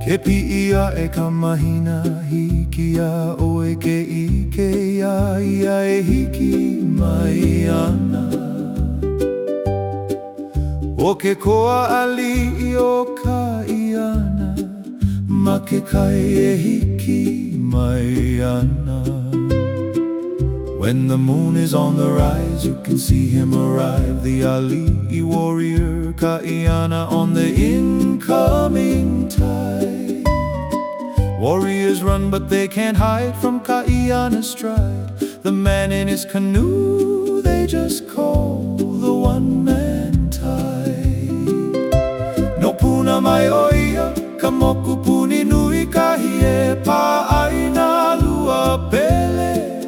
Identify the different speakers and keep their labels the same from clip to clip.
Speaker 1: Ke pi'ia e ka mahina hiki a oe ke ike ia e hiki mai ana. O ke koa ali'i o ka iana, ma ke kai e hiki mai ana. When the moon is on the rise, you can see him arrive, the ali'i warrior Kaiana on the incoming tide. Warriors run, but they can't hide from Kaiana's stride. The man in his canoe, they just call the one-man tide. No puna mai oia, ka moku puni nui kahi e pa'aina lua pele.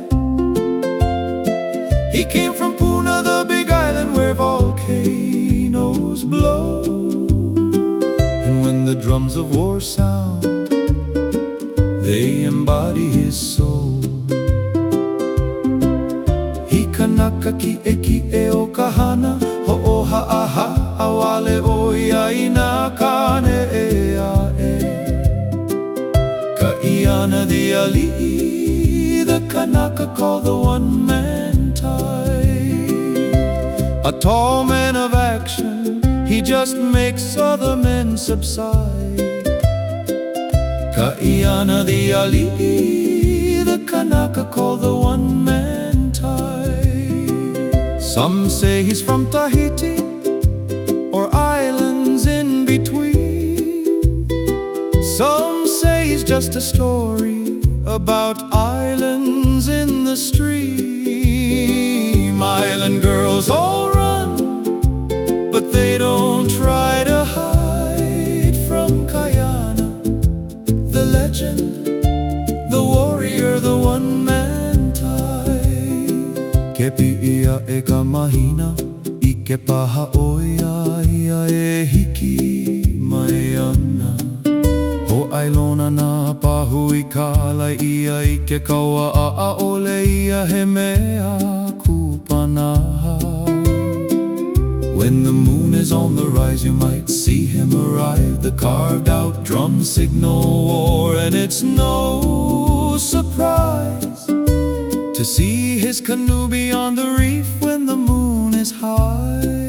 Speaker 1: He came from Puna, the big island where volcanoes blow. And when the drums of war sound, they embody his soul. He kanaka ki e o kahana, ho'oha aha awale o iaina kane e a e. Kaiana the ali'i, the kanaka called the one-man tide. A tall man of action, he just makes other men subside. Kaiana the ali'i, the kanaka called the one-man tide. Some say he's from Tahiti or islands in between. Some say he's just a story about islands in the stream. Island girls all run, but they don't try to hide from Kaiana, the legend, the warrior, the one-man tide. Ke pi'ia e ka mahina, I ke paha oia ia e hiki mai ana. Ailona na pahu I kala ia I ke kaua a ole ia he mea kupanaha. When the moon is on the rise, you might see him arrive. The carved out drums signal war, and it's no surprise to see his canoe beyond the reef when the moon is high.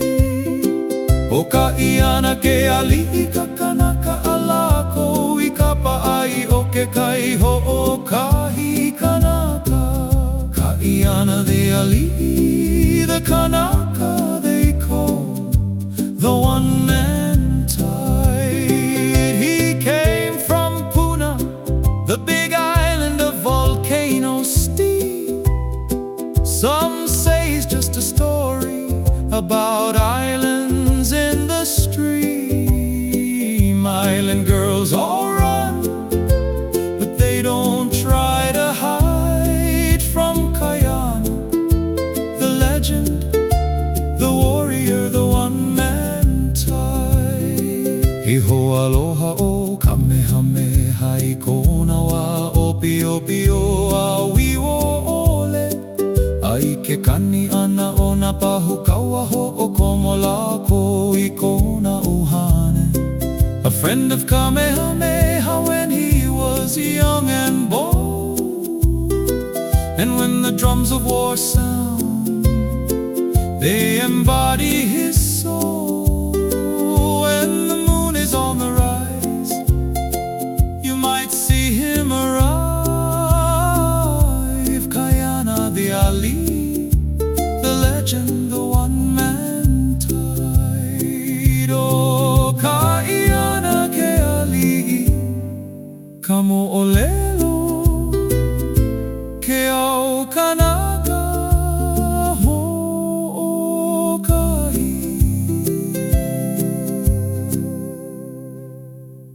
Speaker 1: O Kaiana ke ali'i ka kanaka alako I ka pa'ai o ke kai ho'o kahi kanaka. Kaiana the ali'i, the kanaka they call the one-man tide. He came from Puna, the big island of volcano steam. Some say he's just a story about islands in the stream. Island girls all run, but they don't try to hide from Kaiana, the legend, the warrior, the one-man tide. Iho aloha o kamehameha I kona wa opi opi o a wiwo ole. Ai ke kani ana o na pahu kaua ho'o komo lako I kona uhane. A friend of Kamehameha when he was young and bold. And when the drums of war sound, they embody his soul. When the moon is on the rise, you might see him arrive. Kaiana the ali'i, the legend, the